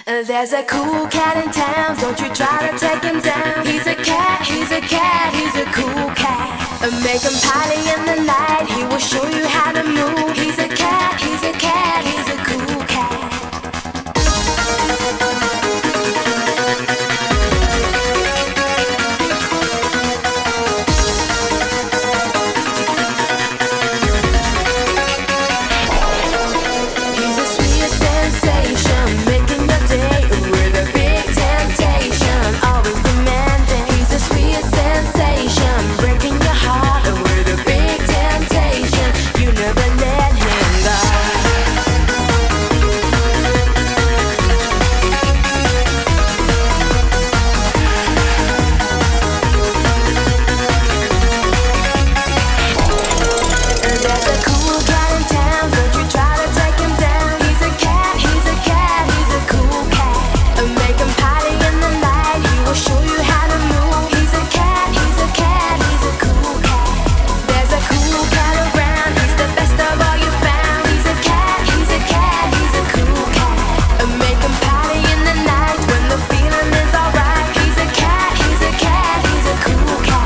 There's a cool cat in town, don't you try to take him down. He's a cat, he's a cat, he's a cool cat. Make him party in the night, he will show you how to move. He's a cat, he's a cat, he's a cool cat. He's a sweet sensation, making your day with a big temptation, always demanding. He's a sweet sensation, breaking your heart with a big temptation. You never let him go. There's a cool cat in town, don't you try to take him down. He's a cat, he's a cat, he's a cool cat. Make him party in the night, he will show you how to move. He's a cat, he's a cat, he's a cool cat. There's a cool cat around, he's the best of all you found. He's a cat, he's a cat, he's a cool cat. Make him party in the night when the feeling is alright. He's a cat, he's a cat, he's a cool cat.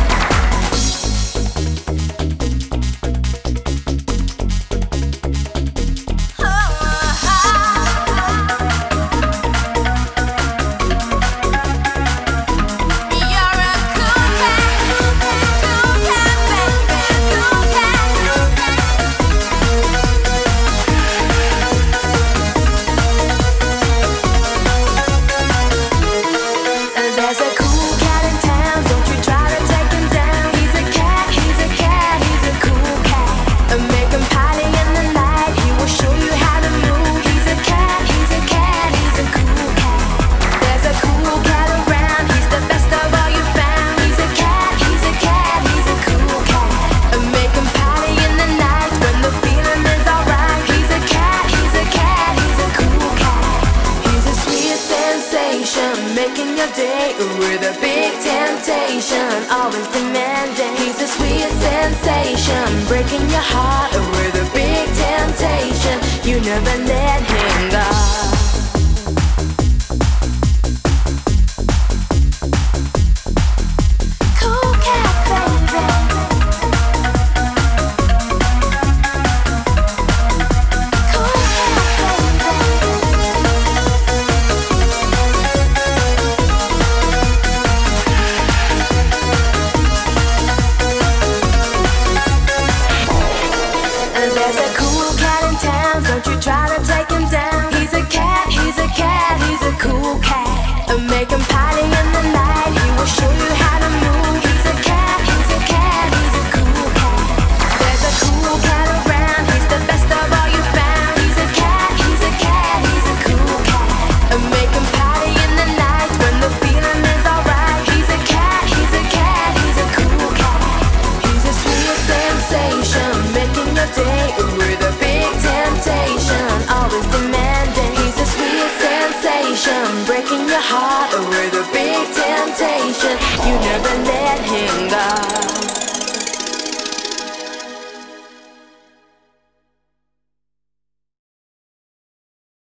There's a cool cat in town, don't you try to take him down. He's a cat, he's a cat, he's a cool cat. Make him party in the night, he will show you how to move. He's a cat, he's a cat, he's a cool cat. There's a cool cat around, he's the best of all you found. He's a cat, he's a cat, he's a cool cat. Make him party in the night when the feeling is alright. He's a cat, he's a cat, he's a cool cat. He's a sweet sensation, making your day with a big temptation, always demanding. He's a sweet sensation, breaking your heart with a big temptation. You never let him go. Cool cat, baby. Cool cat, There's a cool cat in town, don't you try to take him down. He's a cat, he's a cat, he's a cool cat. Make him party in the night, he will show you how to move. He's a cat, he's a cat, he's a cool cat. There's a cool cat around, he's the best of all you found. He's a cat, he's a cat, he's a cool cat. Make him party in the night when the feeling is alright. He's a cat, he's a cat, he's a cool cat. He's a sweet sensation, making your day